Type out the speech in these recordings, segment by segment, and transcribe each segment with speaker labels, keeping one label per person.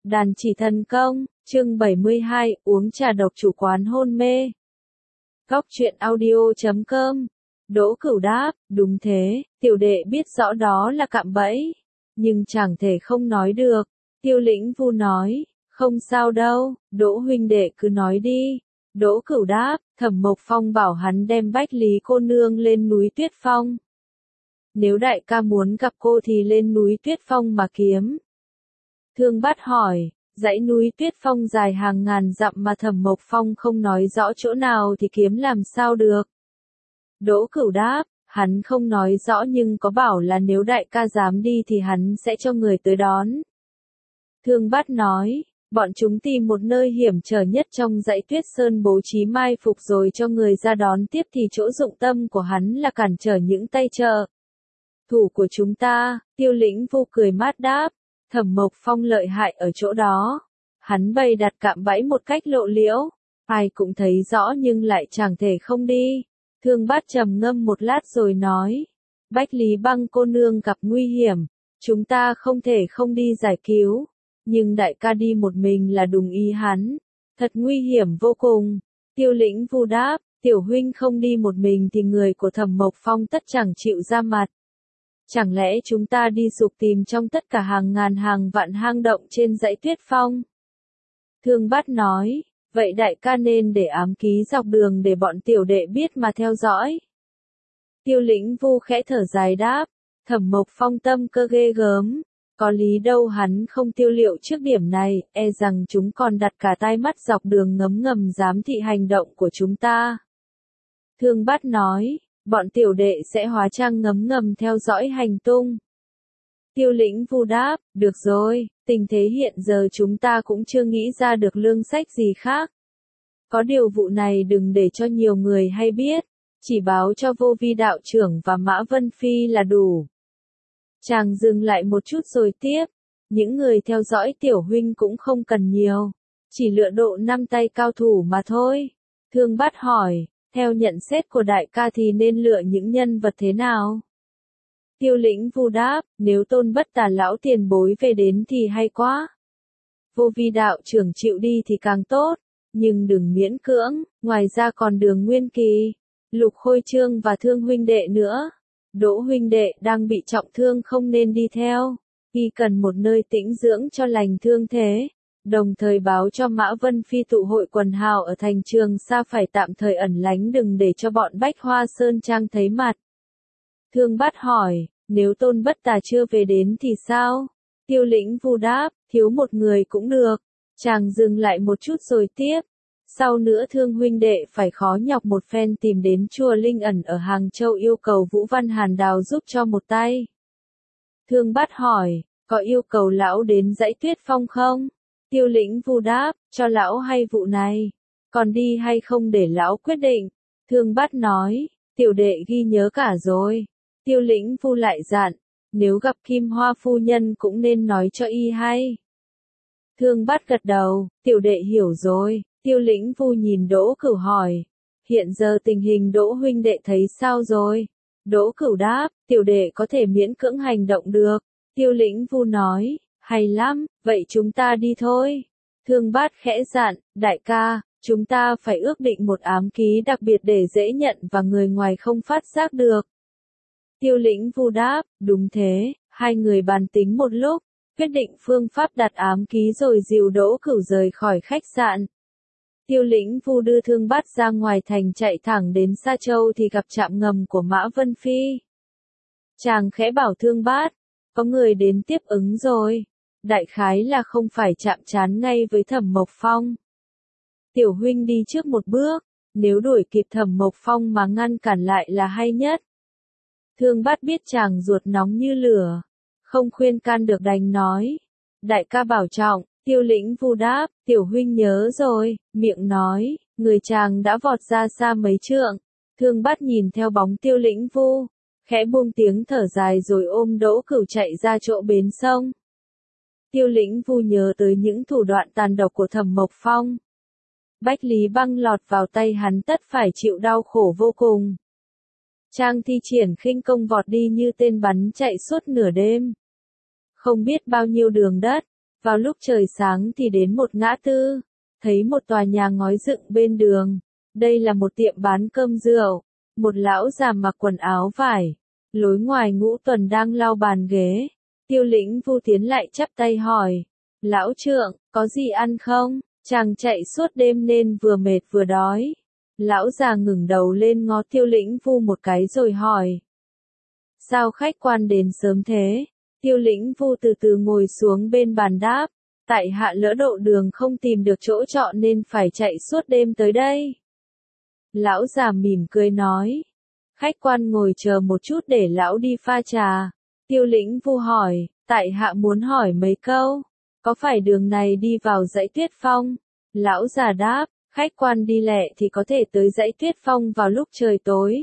Speaker 1: Đàn chỉ thần công, chương 72, uống trà độc chủ quán hôn mê. Góc truyện audio.com. Đỗ Cửu đáp, đúng thế, tiểu đệ biết rõ đó là cạm bẫy, nhưng chẳng thể không nói được. Tiêu Lĩnh Vu nói, không sao đâu, Đỗ huynh đệ cứ nói đi. Đỗ Cửu đáp, Thẩm Mộc Phong bảo hắn đem Bách Lý cô nương lên núi Tuyết Phong. Nếu đại ca muốn gặp cô thì lên núi Tuyết Phong mà kiếm. Thương Bát hỏi, dãy núi Tuyết Phong dài hàng ngàn dặm mà Thẩm Mộc Phong không nói rõ chỗ nào thì kiếm làm sao được. Đỗ Cửu đáp, hắn không nói rõ nhưng có bảo là nếu đại ca dám đi thì hắn sẽ cho người tới đón. Thương Bát nói, bọn chúng tìm một nơi hiểm trở nhất trong dãy Tuyết Sơn bố trí mai phục rồi cho người ra đón tiếp thì chỗ dụng tâm của hắn là cản trở những tay trợ thủ của chúng ta. Tiêu Lĩnh Vu cười mát đáp, Thẩm Mộc Phong lợi hại ở chỗ đó. Hắn bày đặt cạm bẫy một cách lộ liễu, ai cũng thấy rõ nhưng lại chẳng thể không đi. Thương Bát trầm ngâm một lát rồi nói, Bách Lý Băng cô nương gặp nguy hiểm, chúng ta không thể không đi giải cứu, nhưng đại ca đi một mình là đúng ý hắn, thật nguy hiểm vô cùng. Tiêu Lĩnh Vu đáp, tiểu huynh không đi một mình thì người của Thẩm Mộc Phong tất chẳng chịu ra mặt. Chẳng lẽ chúng ta đi sục tìm trong tất cả hàng ngàn hàng vạn hang động trên dãy Tuyết Phong? Thương Bát nói, vậy đại ca nên để ám ký dọc đường để bọn tiểu đệ biết mà theo dõi. Tiêu Lĩnh Vu khẽ thở dài đáp, Thẩm Mộc Phong tâm cơ ghê gớm, có lý đâu hắn không tiêu liệu trước điểm này, e rằng chúng còn đặt cả tai mắt dọc đường ngấm ngầm giám thị hành động của chúng ta. Thương Bát nói, bọn tiểu đệ sẽ hóa trang ngấm ngầm theo dõi hành tung. Tiêu Lĩnh Vu đáp, được rồi, tình thế hiện giờ chúng ta cũng chưa nghĩ ra được lương sách gì khác. Có điều vụ này đừng để cho nhiều người hay biết, chỉ báo cho Vô Vi đạo trưởng và Mã Vân Phi là đủ. Chàng dừng lại một chút rồi tiếp, những người theo dõi tiểu huynh cũng không cần nhiều, chỉ lựa độ 5 tay cao thủ mà thôi. Thương Bát hỏi, theo nhận xét của đại ca thì nên lựa những nhân vật thế nào? Tiêu Lĩnh Vu đáp, nếu Tôn Bất Tà lão tiền bối về đến thì hay quá. Vô Vi đạo trưởng chịu đi thì càng tốt, nhưng đừng miễn cưỡng, ngoài ra còn Đường Nguyên Kỳ, Lục Khôi Trương và Thương huynh đệ nữa. Đỗ huynh đệ đang bị trọng thương không nên đi theo, y cần một nơi tĩnh dưỡng cho lành thương thế. Đồng thời báo cho Mã Vân Phi tụ hội quần hào ở thành Trường Sa phải tạm thời ẩn lánh đừng để cho bọn Bách Hoa Sơn Trang thấy mặt. Thương Bát hỏi, nếu Tôn Bất Tà chưa về đến thì sao? Tiêu Lĩnh Vu đáp, thiếu một người cũng được. Chàng dừng lại một chút rồi tiếp. Sau nữa Thương huynh đệ phải khó nhọc một phen tìm đến chùa Linh Ẩn ở Hàng Châu yêu cầu Vũ Văn Hàn Đào giúp cho một tay. Thương Bát hỏi, có yêu cầu lão đến dãy Tuyết Phong không? Tiêu Lĩnh Vu đáp, cho lão hay vụ này, còn đi hay không để lão quyết định. Thương Bát nói, tiểu đệ ghi nhớ cả rồi. Tiêu Lĩnh Vu lại dặn, nếu gặp Kim Hoa phu nhân cũng nên nói cho y hay. Thương Bát gật đầu, tiểu đệ hiểu rồi. Tiêu Lĩnh Vu nhìn Đỗ Cửu hỏi, hiện giờ tình hình Đỗ huynh đệ thấy sao rồi? Đỗ Cửu đáp, tiểu đệ có thể miễn cưỡng hành động được. Tiêu Lĩnh Vu nói, hay lắm, vậy chúng ta đi thôi. Thương Bát khẽ dặn, đại ca, chúng ta phải ước định một ám ký đặc biệt để dễ nhận và người ngoài không phát giác được. Tiêu Lĩnh Vu đáp, đúng thế, hai người bàn tính một lúc, quyết định phương pháp đặt ám ký rồi dìu Đỗ Cửu rời khỏi khách sạn. Tiêu Lĩnh Vu đưa Thương Bát ra ngoài thành chạy thẳng đến Sa Châu thì gặp trạm ngầm của Mã Vân Phi. Chàng khẽ bảo Thương Bát, có người đến tiếp ứng rồi. Đại khái là không phải chạm trán ngay với Thẩm Mộc Phong. Tiểu huynh đi trước một bước, nếu đuổi kịp Thẩm Mộc Phong mà ngăn cản lại là hay nhất. Thương Bát biết chàng ruột nóng như lửa, không khuyên can được đành nói. Đại ca bảo trọng. Tiêu Lĩnh Vu đáp, tiểu huynh nhớ rồi, miệng nói, người chàng đã vọt ra xa mấy trượng. Thương Bát nhìn theo bóng Tiêu Lĩnh Vu, khẽ buông tiếng thở dài rồi ôm Đỗ Cửu chạy ra chỗ bến sông. Tiêu Lĩnh Vu nhớ tới những thủ đoạn tàn độc của Thẩm Mộc Phong. Bách Lý Băng lọt vào tay hắn tất phải chịu đau khổ vô cùng. Chàng thi triển khinh công vọt đi như tên bắn chạy suốt nửa đêm. Không biết bao nhiêu đường đất, Vào lúc trời sáng thì đến một ngã tư, thấy một tòa nhà ngói dựng bên đường. Đây là một tiệm bán cơm rượu. Một lão già mặc quần áo vải, lối ngoài ngũ tuần đang lau bàn ghế. Tiêu Lĩnh Vu tiến lại chắp tay hỏi, lão trượng, có gì ăn không? Chàng chạy suốt đêm nên vừa mệt vừa đói. Lão già ngẩng đầu lên ngó Tiêu Lĩnh Vu một cái rồi hỏi, sao khách quan đến sớm thế? Tiêu Lĩnh Vu từ từ ngồi xuống bên bàn đáp, tại hạ lỡ độ đường không tìm được chỗ trọ nên phải chạy suốt đêm tới đây. Lão già mỉm cười nói, khách quan ngồi chờ một chút để lão đi pha trà. Tiêu Lĩnh Vu hỏi, tại hạ muốn hỏi mấy câu, có phải đường này đi vào dãy Tuyết Phong? Lão già đáp, khách quan đi lẹ thì có thể tới dãy Tuyết Phong vào lúc trời tối.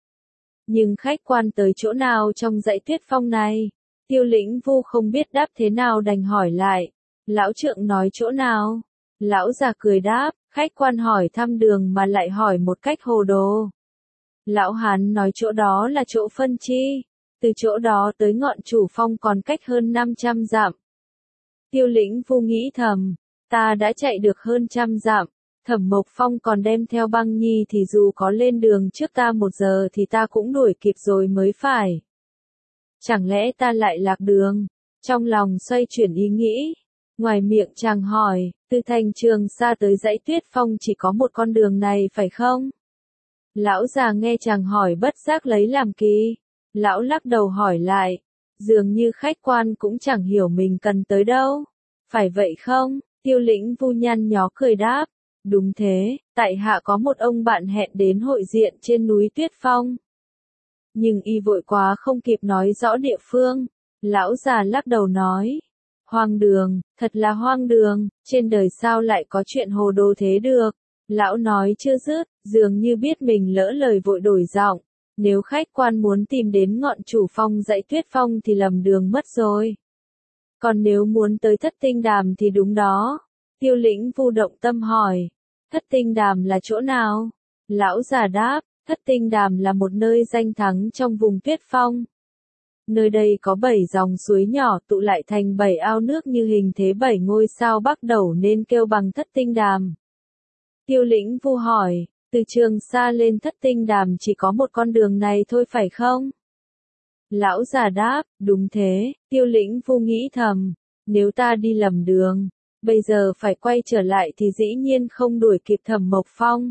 Speaker 1: Nhưng khách quan tới chỗ nào trong dãy Tuyết Phong này? Tiêu Lĩnh Vu không biết đáp thế nào đành hỏi lại, lão trượng nói chỗ nào? Lão già cười đáp, khách quan hỏi thăm đường mà lại hỏi một cách hồ đồ. Lão Hán nói chỗ đó là chỗ Phân Chi, từ chỗ đó tới ngọn Chủ Phong còn cách hơn 500 dặm. Tiêu Lĩnh Vu nghĩ thầm, ta đã chạy được hơn 100 dặm, Thẩm Mộc Phong còn đem theo Băng Nhi thì dù có lên đường trước ta 1 giờ thì ta cũng đuổi kịp rồi mới phải. Chẳng lẽ ta lại lạc đường? Trong lòng xoay chuyển ý nghĩ. Ngoài miệng chàng hỏi, từ thành Trường Sa tới dãy Tuyết Phong chỉ có một con đường này phải không? Lão già nghe chàng hỏi bất giác lấy làm kỳ. Lão lắc đầu hỏi lại, dường như khách quan cũng chẳng hiểu mình cần tới đâu. Phải vậy không? Tiêu Lĩnh Vu nhăn nhó cười đáp, đúng thế, tại hạ có một ông bạn hẹn đến hội diện trên núi Tuyết Phong. Nhưng y vội quá không kịp nói rõ địa phương. Lão già lắc đầu nói, hoang đường, thật là hoang đường, trên đời sao lại có chuyện hồ đồ thế được. Lão nói chưa dứt, dường như biết mình lỡ lời vội đổi giọng, nếu khách quan muốn tìm đến ngọn Chủ Phong dãy Tuyết Phong thì lầm đường mất rồi. Còn nếu muốn tới Thất Tinh Đàm thì đúng đó. Tiêu Lĩnh Vu động tâm hỏi, Thất Tinh Đàm là chỗ nào? Lão già đáp, Thất Tinh Đàm là một nơi danh thắng trong vùng Tuyết Phong. Nơi đây có 7 dòng suối nhỏ tụ lại thành 7 ao nước như hình thế 7 ngôi sao bắc斗nên kêu bằng Thất Tinh Đàm. Tiêu Lĩnh Vu hỏi, từ Trường Sa lên Thất Tinh Đàm chỉ có một con đường này thôi phải không? Lão già đáp, đúng thế. Tiêu Lĩnh Vu nghĩ thầm, nếu ta đi lầm đường, bây giờ phải quay trở lại thì dĩ nhiên không đuổi kịp Thẩm Mộc Phong.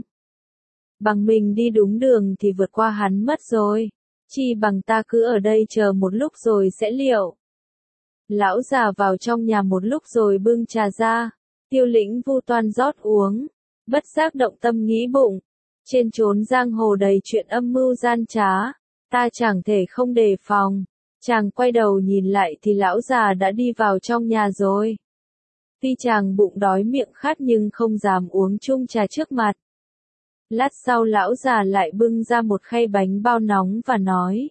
Speaker 1: Bằng mình đi đúng đường thì vượt qua hắn mất rồi. Chi bằng ta cứ ở đây chờ một lúc rồi sẽ liệu. Lão già vào trong nhà một lúc rồi bưng trà ra. Tiêu Lĩnh Vu toan rót uống. Bất giác động tâm nghĩ bụng. Trên chốn giang hồ đầy chuyện âm mưu gian trá. Ta chẳng thể không đề phòng. Chàng quay đầu nhìn lại thì lão già đã đi vào trong nhà rồi. Tuy chàng bụng đói miệng khát nhưng không dám uống chung trà trước mặt. Lát sau lão già lại bưng ra một khay bánh bao nóng và nói,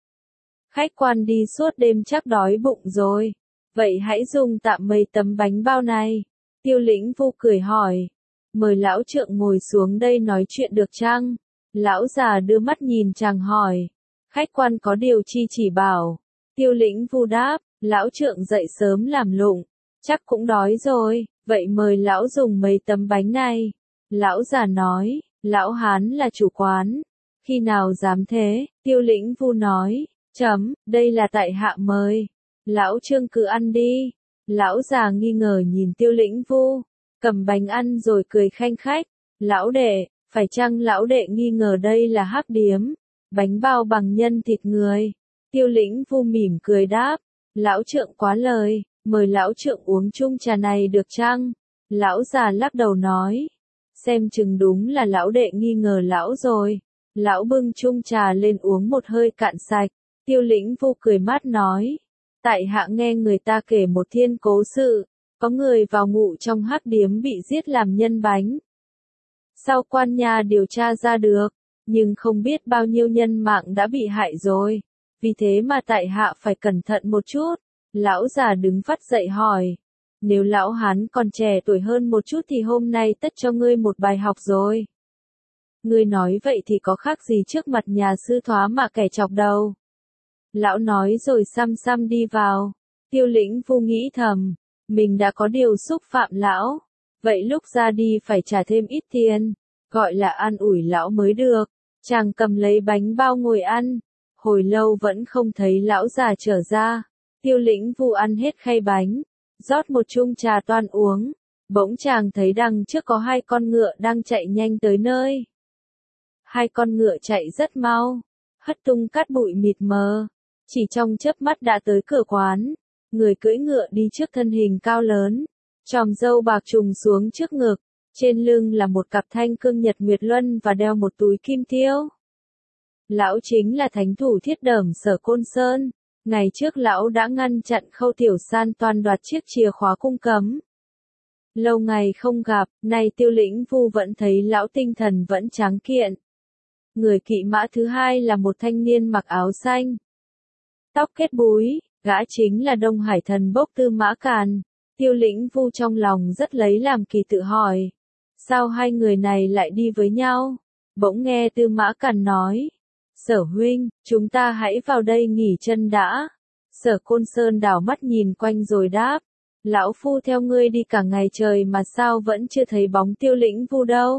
Speaker 1: khách quan đi suốt đêm chắc đói bụng rồi, vậy hãy dùng tạm mấy tấm bánh bao này. Tiêu Lĩnh Vu cười hỏi, mời lão trượng ngồi xuống đây nói chuyện được chăng? Lão già đưa mắt nhìn chàng hỏi, khách quan có điều chi chỉ bảo? Tiêu Lĩnh Vu đáp, lão trượng dậy sớm làm lụng, chắc cũng đói rồi, vậy mời lão dùng mấy tấm bánh này. Lão già nói, lão Hán là chủ quán, khi nào dám thế? Tiêu Lĩnh Vu nói, đây là tại hạ mời, lão Trương cứ ăn đi. Lão già nghi ngờ nhìn Tiêu Lĩnh Vu, cầm bánh ăn rồi cười khanh khách, lão đệ, phải chăng lão đệ nghi ngờ đây là hắc điếm, bánh bao bằng nhân thịt người? Tiêu Lĩnh Vu mỉm cười đáp, lão trượng quá lời, mời lão trượng uống chung trà này được chăng? Lão già lắc đầu nói, xem chừng đúng là lão đệ nghi ngờ lão rồi. Lão bưng chung trà lên uống một hơi cạn sạch. Tiêu Lĩnh Vu cười mát nói, tại hạ nghe người ta kể một thiên cố sự, có người vào ngụ trong hắc điếm bị giết làm nhân bánh. Sau quan nha điều tra ra được, nhưng không biết bao nhiêu nhân mạng đã bị hại rồi. Vì thế mà tại hạ phải cẩn thận một chút. Lão già đứng phắt dậy hỏi, nếu lão Hán còn trẻ tuổi hơn một chút thì hôm nay tất cho ngươi một bài học rồi. Ngươi nói vậy thì có khác gì trước mặt nhà sư thoá mà kẻ chọc đầu. Lão nói rồi xăm xăm đi vào. Tiêu Lĩnh Vu nghĩ thầm, mình đã có điều xúc phạm lão, vậy lúc ra đi phải trả thêm ít tiền, gọi là an ủi lão mới được. Chàng cầm lấy bánh bao ngồi ăn, hồi lâu vẫn không thấy lão già trở ra. Tiêu Lĩnh Vu ăn hết khay bánh, rót một chung trà toan uống, bỗng chàng thấy đằng trước có hai con ngựa đang chạy nhanh tới nơi. Hai con ngựa chạy rất mau, hất tung cát bụi mịt mờ, chỉ trong chớp mắt đã tới cửa quán. Người cưỡi ngựa đi trước thân hình cao lớn, chòm râu bạc trùng xuống trước ngực, trên lưng là một cặp thanh cương nhật nguyệt luân và đeo một túi kim tiêu. Lão chính là thánh thủ Thiết Đởm Sở Côn Sơn, ngày trước lão đã ngăn chặn Khâu Tiểu San toàn đoạt chiếc chìa khóa cung cấm. Lâu ngày không gặp, nay Tiêu Lĩnh Vu vẫn thấy lão tinh thần vẫn tráng kiện. Người kỵ mã thứ hai là một thanh niên mặc áo xanh, tóc kết búi, gã chính là Đông Hải Thần Bốc Tư Mã Càn. Tiêu Lĩnh Vu trong lòng rất lấy làm kỳ tự hỏi, sao hai người này lại đi với nhau? Bỗng nghe Tư Mã Càn nói, Sở huynh, chúng ta hãy vào đây nghỉ chân đã. Sở Côn Sơn đảo mắt nhìn quanh rồi đáp, lão phu theo ngươi đi cả ngày trời mà sao vẫn chưa thấy bóng Tiêu Lĩnh Vu đâu?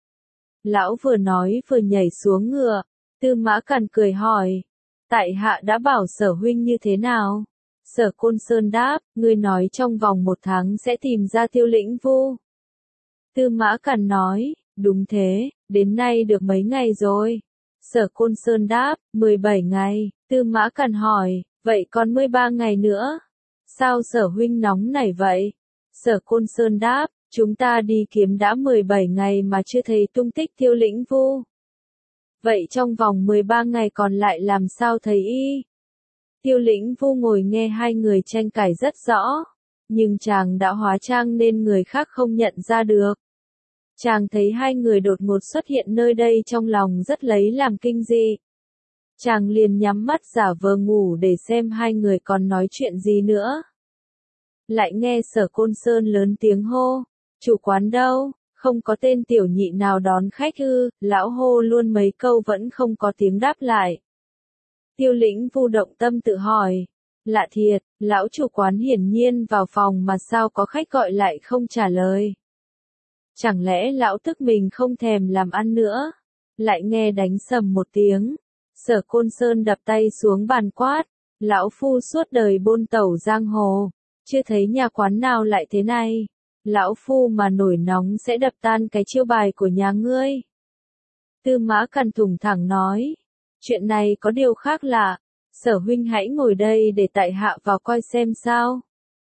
Speaker 1: Lão vừa nói vừa nhảy xuống ngựa. Tư Mã Càn cười hỏi, tại hạ đã bảo Sở huynh như thế nào? Sở Côn Sơn đáp, ngươi nói trong vòng 1 tháng sẽ tìm ra Tiêu Lĩnh Vu. Tư Mã Càn nói, đúng thế, đến nay được mấy ngày rồi? Sở Côn Sơn đáp, 17 ngày. Tư Mã Càn hỏi, vậy còn 13 ngày nữa? Sao Sở huynh nóng nảy vậy? Sở Côn Sơn đáp, chúng ta đi kiếm đã 17 ngày mà chưa thấy tung tích Tiêu Lĩnh Vu. Vậy trong vòng 13 ngày còn lại làm sao thấy y? Tiêu Lĩnh Vu ngồi nghe hai người tranh cãi rất rõ, nhưng chàng đã hóa trang nên người khác không nhận ra được. Chàng thấy hai người đột ngột xuất hiện nơi đây trong lòng rất lấy làm kinh dị. Chàng liền nhắm mắt giả vờ ngủ để xem hai người còn nói chuyện gì nữa. Lại nghe Sở Côn Sơn lớn tiếng hô, chủ quán đâu, không có tên tiểu nhị nào đón khách ư? Lão hô luôn mấy câu vẫn không có tiếng đáp lại. Tiêu Lĩnh Vu động tâm tự hỏi, lạ thiệt, lão chủ quán hiển nhiên vào phòng mà sao có khách gọi lại không trả lời. Chẳng lẽ lão tức mình không thèm làm ăn nữa? Lại nghe đánh sầm một tiếng. Sở Côn Sơn đập tay xuống bàn quát, lão phu suốt đời buôn tẩu giang hồ, chưa thấy nhà quán nào lại thế này. Lão phu mà nổi nóng sẽ đập tan cái chiêu bài của nhà ngươi. Tư Mã Càn thủng thẳng nói, chuyện này có điều khác lạ, Sở huynh hãy ngồi đây để tại hạ vào coi xem sao.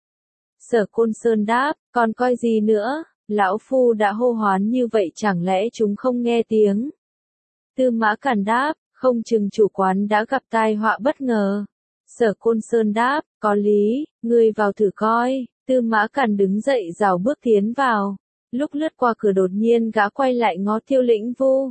Speaker 1: Sở Côn Sơn đáp, còn coi gì nữa, lão phu đã hô hoán như vậy chẳng lẽ chúng không nghe tiếng. Tư Mã Càn đáp, không chừng chủ quán đã gặp tai họa bất ngờ. Sở Côn Sơn đáp, có lý, ngươi vào thử coi. Tư Mã Càn đứng dậy rảo bước tiến vào. Lúc lướt qua cửa đột nhiên gã quay lại ngó Tiêu Lĩnh Vu.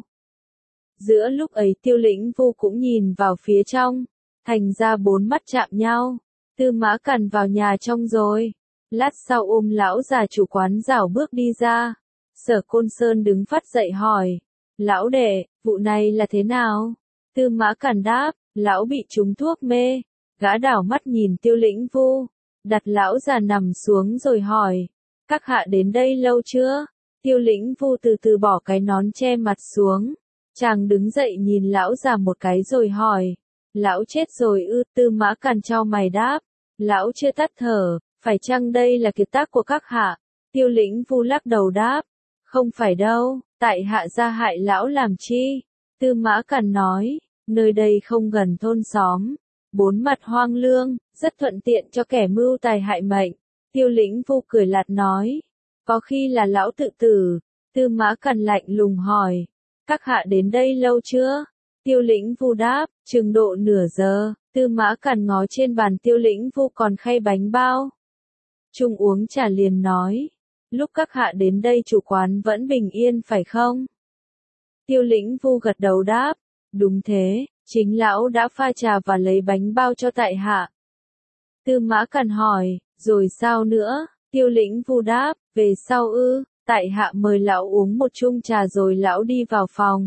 Speaker 1: Giữa lúc ấy Tiêu Lĩnh Vu cũng nhìn vào phía trong, thành ra 4 mắt chạm nhau. Tư Mã Càn vào nhà trong rồi. Lát sau ôm lão già chủ quán rảo bước đi ra. Sở Côn Sơn đứng phát dậy hỏi, lão đệ, vụ này là thế nào? Tư Mã Càn đáp, lão bị trúng thuốc mê. Gã đảo mắt nhìn Tiêu Lĩnh Vu, đặt lão già nằm xuống rồi hỏi, các hạ đến đây lâu chưa? Tiêu Lĩnh Vu từ từ bỏ cái nón che mặt xuống. Chàng đứng dậy nhìn lão già một cái rồi hỏi, lão chết rồi ư? Tư Mã Càn chau mày đáp, lão chưa tắt thở, phải chăng đây là kiệt tác của các hạ? Tiêu Lĩnh Vu lắc đầu đáp, không phải đâu, tại hạ ra hại lão làm chi? Tư Mã Càn nói, nơi đây không gần thôn xóm, 4 mặt hoang lương, rất thuận tiện cho kẻ mưu tài hại mệnh. Tiêu Lĩnh Vu cười lạt nói, có khi là lão tự tử. Tư Mã Càn lạnh lùng hỏi, các hạ đến đây lâu chưa? Tiêu Lĩnh Vu đáp, chừng độ nửa giờ. Tư Mã Càn ngó trên bàn Tiêu Lĩnh Vu còn khay bánh bao. Chung uống trà liền nói, lúc các hạ đến đây chủ quán vẫn bình yên phải không? Tiêu Lĩnh Vu gật đầu đáp, đúng thế, chính lão đã pha trà và lấy bánh bao cho tại hạ. Tư Mã Càn hỏi, rồi sao nữa? Tiêu Lĩnh Vu đáp, về sau ư? Tại hạ mời lão uống một chung trà rồi lão đi vào phòng.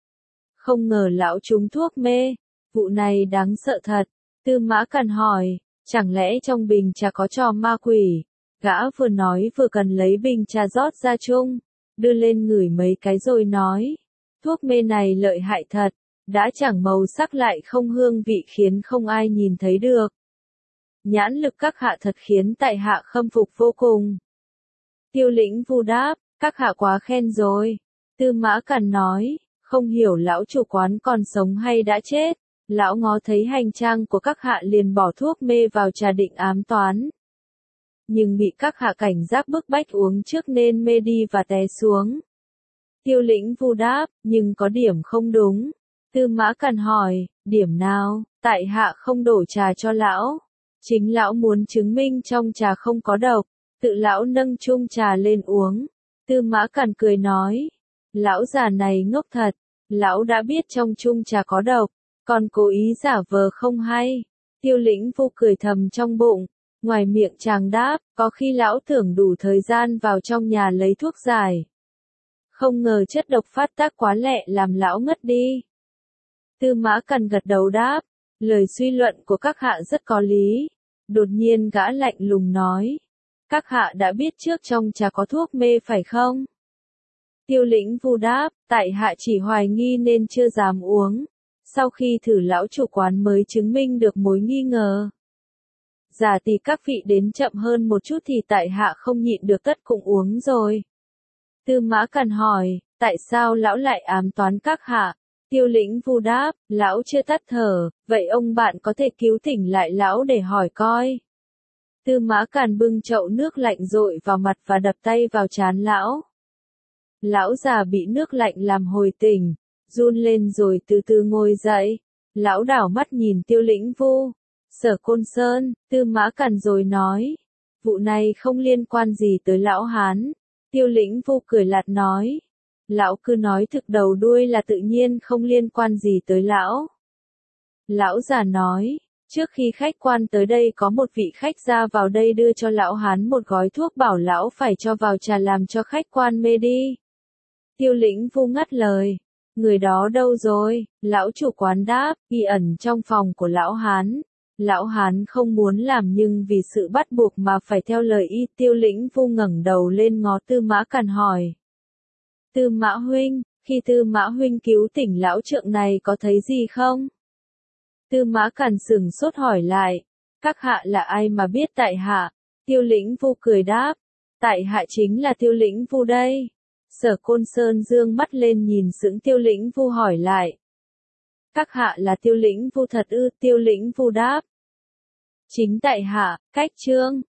Speaker 1: Không ngờ lão trúng thuốc mê, vụ này đáng sợ thật. Tư Mã Càn hỏi, chẳng lẽ trong bình trà có trò ma quỷ? Gã vừa nói vừa cần lấy bình trà rót ra chung, đưa lên ngửi mấy cái rồi nói, thuốc mê này lợi hại thật, đã chẳng màu sắc lại không hương vị khiến không ai nhìn thấy được. Nhãn lực các hạ thật khiến tại hạ khâm phục vô cùng. Tiêu Lĩnh Vu đáp, các hạ quá khen rồi. Tư Mã Càn nói, không hiểu lão chủ quán còn sống hay đã chết. Lão ngó thấy hành trang của các hạ liền bỏ thuốc mê vào trà định ám toán. Nhưng bị các hạ cảnh giác bức bách uống trước nên mê đi và té xuống. Tiêu Lĩnh Vu đáp, nhưng có điểm không đúng. Tư Mã Càn hỏi, điểm nào? Tại hạ không đổ trà cho lão. Chính lão muốn chứng minh trong trà không có độc, tự lão nâng chung trà lên uống. Tư Mã Càn cười nói, lão già này ngốc thật, lão đã biết trong chung trà có độc, còn cố ý giả vờ không hay. Tiêu Lĩnh Vu cười thầm trong bụng, ngoài miệng chàng đáp, có khi lão tưởng đủ thời gian vào trong nhà lấy thuốc giải. Không ngờ chất độc phát tác quá lẹ làm lão ngất đi. Tư Mã Càn gật đầu đáp, lời suy luận của các hạ rất có lý. Đột nhiên gã lạnh lùng nói, các hạ đã biết trước trong trà có thuốc mê phải không? Tiêu Lĩnh Vu đáp, tại hạ chỉ hoài nghi nên chưa dám uống. Sau khi thử lão chủ quán mới chứng minh được mối nghi ngờ. Giả tỷ các vị đến chậm hơn một chút thì tại hạ không nhịn được tất cùng uống rồi. Tư Mã Càn hỏi, tại sao lão lại ám toán các hạ? Tiêu Lĩnh Vu đáp, lão chưa tắt thở, vậy ông bạn có thể cứu tỉnh lại lão để hỏi coi. Tư Mã Càn bưng chậu nước lạnh dội vào mặt và đập tay vào trán lão. Lão già bị nước lạnh làm hồi tỉnh, run lên rồi từ từ ngồi dậy. Lão đảo mắt nhìn Tiêu Lĩnh Vu, Sở Côn Sơn, Tư Mã Càn rồi nói, vụ này không liên quan gì tới lão Hán. Tiêu Lĩnh Vu cười lạt nói, lão cứ nói thực đầu đuôi là tự nhiên không liên quan gì tới lão. Lão già nói, trước khi khách quan tới đây có một vị khách ra vào đây đưa cho lão Hán một gói thuốc bảo lão phải cho vào trà làm cho khách quan mê đi. Tiêu Lĩnh Vu ngắt lời, người đó đâu rồi? Lão chủ quán đáp, y ẩn trong phòng của lão Hán. Lão Hán không muốn làm nhưng vì sự bắt buộc mà phải theo lời y. Tiêu Lĩnh Vu ngẩng đầu lên ngó Tư Mã Càn hỏi. Tư Mã huynh, khi Tư Mã huynh cứu tỉnh lão trượng này có thấy gì không? Tư Mã Càn sửng sốt hỏi lại, các hạ là ai mà biết tại hạ? Tiêu Lĩnh Vu cười đáp, tại hạ chính là Tiêu Lĩnh Vu đây. Sở Côn Sơn dương mắt lên nhìn sững Tiêu Lĩnh Vu hỏi lại. Các hạ là Tiêu Lĩnh Vu thật ư? Tiêu Lĩnh Vu đáp. Chính tại hạ, cách chương.